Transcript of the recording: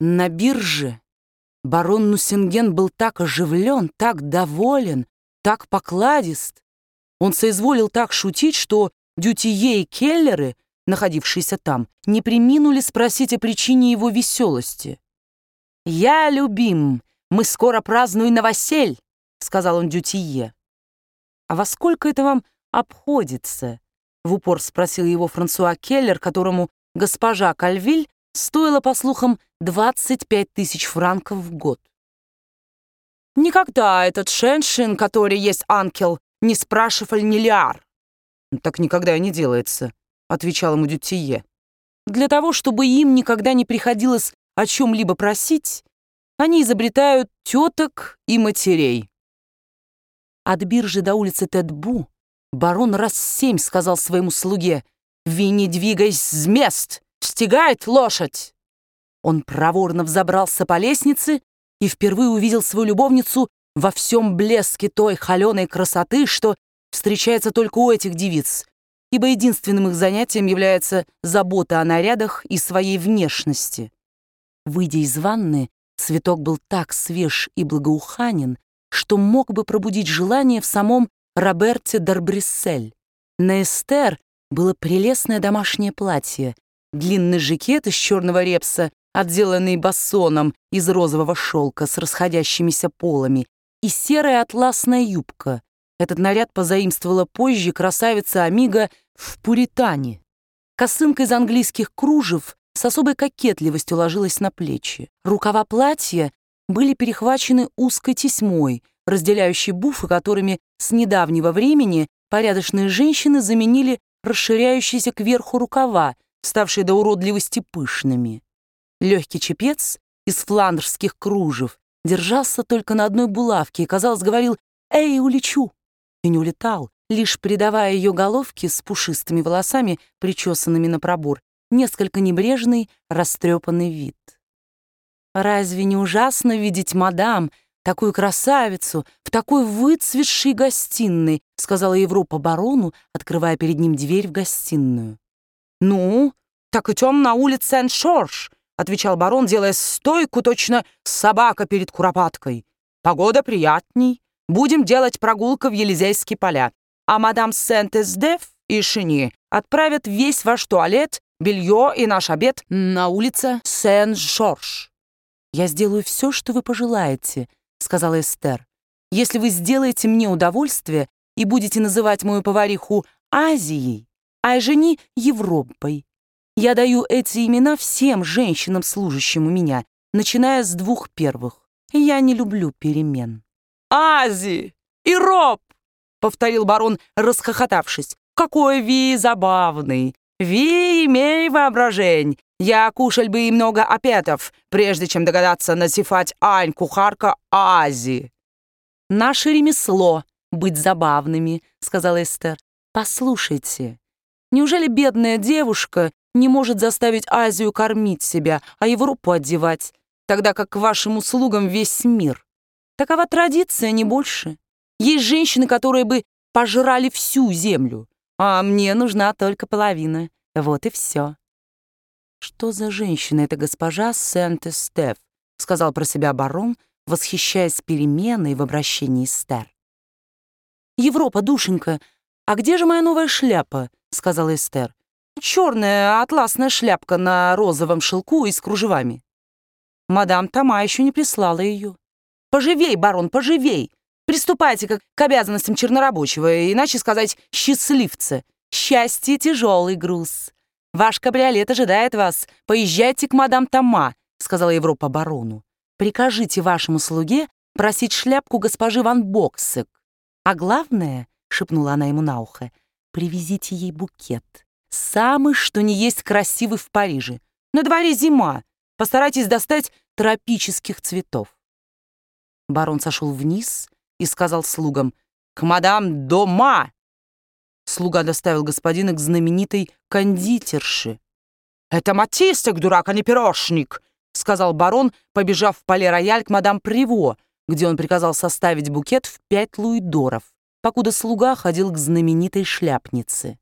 На бирже барон Нусинген был так оживлен, так доволен, так покладист. Он соизволил так шутить, что Дютие и келлеры, находившиеся там, не преминули спросить о причине его веселости. «Я любим, мы скоро празднуем новосель», — сказал он Дютие. «А во сколько это вам обходится?» — в упор спросил его Франсуа Келлер, которому госпожа Кальвиль стоила, по слухам, 25 тысяч франков в год. «Никогда этот шеншин, который есть анкел, не спрашивал ни ляр». «Так никогда и не делается», — отвечал ему Дютие. «Для того, чтобы им никогда не приходилось о чем-либо просить, они изобретают теток и матерей». От биржи до улицы Тетбу барон раз 7 сказал своему слуге: «Ви не двигайся с мест! Стегает лошадь!» Он проворно взобрался по лестнице и впервые увидел свою любовницу во всем блеске той холеной красоты, что встречается только у этих девиц, ибо единственным их занятием является забота о нарядах и своей внешности. Выйдя из ванны, цветок был так свеж и благоуханен, что мог бы пробудить желание в самом Роберте д'Арбриссель. На Эстер было прелестное домашнее платье, длинный жакет из черного репса, отделанный басоном из розового шелка с расходящимися полами, и серая атласная юбка. Этот наряд позаимствовала позже красавица Амиго в «Пуритане». Косынка из английских кружев с особой кокетливостью ложилась на плечи. Рукава платья были перехвачены узкой тесьмой, разделяющей буфы, которыми с недавнего времени порядочные женщины заменили расширяющиеся кверху рукава, ставшие до уродливости пышными. Легкий чепец из фландрских кружев держался только на одной булавке и, казалось, говорил «Эй, улечу!» и не улетал, лишь придавая ее головке с пушистыми волосами, причесанными на пробор, несколько небрежный, растрепанный вид. «Разве не ужасно видеть мадам, такую красавицу, в такой выцветшей гостиной?» — сказала Европа барону, открывая перед ним дверь в гостиную. «Ну, так идем на улицу Сен-Шорж», — отвечал барон, делая стойку, точно собака перед куропаткой. «Погода приятней. Будем делать прогулку в Елизейские поля. А мадам Сент-Эсдеф и Шини отправят весь ваш туалет, белье и наш обед на улице Сен-Жорж». «Я сделаю все, что вы пожелаете», — сказала Эстер. «Если вы сделаете мне удовольствие и будете называть мою повариху Азией, а Жени Европой. Я даю эти имена всем женщинам, служащим у меня, начиная с 2 первых. Я не люблю перемен». «Ази! Ироп!» — повторил барон, расхохотавшись. «Какой Ви забавный! Ви, имей воображень! Я кушаль бы и много апетов, прежде чем догадаться насифать Ань, кухарка Ази». «Наше ремесло — быть забавными», — сказала Эстер. «Послушайте, неужели бедная девушка не может заставить Азию кормить себя, а Европу одевать, тогда как к вашим услугам весь мир? Такова традиция, не больше. Есть женщины, которые бы пожрали всю землю, а мне нужна только половина. Вот и все». «Что за женщина эта госпожа Сент-Эстеф?» — сказал про себя барон, восхищаясь переменой в обращении Эстер. «Европа, душенька, а где же моя новая шляпа?» — сказала Эстер. «Черная атласная шляпка на розовом шелку и с кружевами». Мадам Тома еще не прислала ее. «Поживей, барон, поживей! Приступайте к обязанностям чернорабочего, иначе сказать счастливца. Счастье — тяжелый груз. Ваш кабриолет ожидает вас. Поезжайте к мадам Тома», — сказала Европа барону. «Прикажите вашему слуге просить шляпку госпожи Ван Боксек. А главное, — шепнула она ему на ухо, — привезите ей букет. Самый, что ни есть, красивый в Париже. На дворе зима. Постарайтесь достать тропических цветов». Барон сошел вниз и сказал слугам: «К мадам Дома!» Слуга доставил господина к знаменитой кондитерше. «Это Матистик, дурак, а не пирожник!» — сказал барон, побежав в Пале-Рояль к мадам Приво, где он приказал составить букет в 5 луидоров, покуда слуга ходил к знаменитой шляпнице.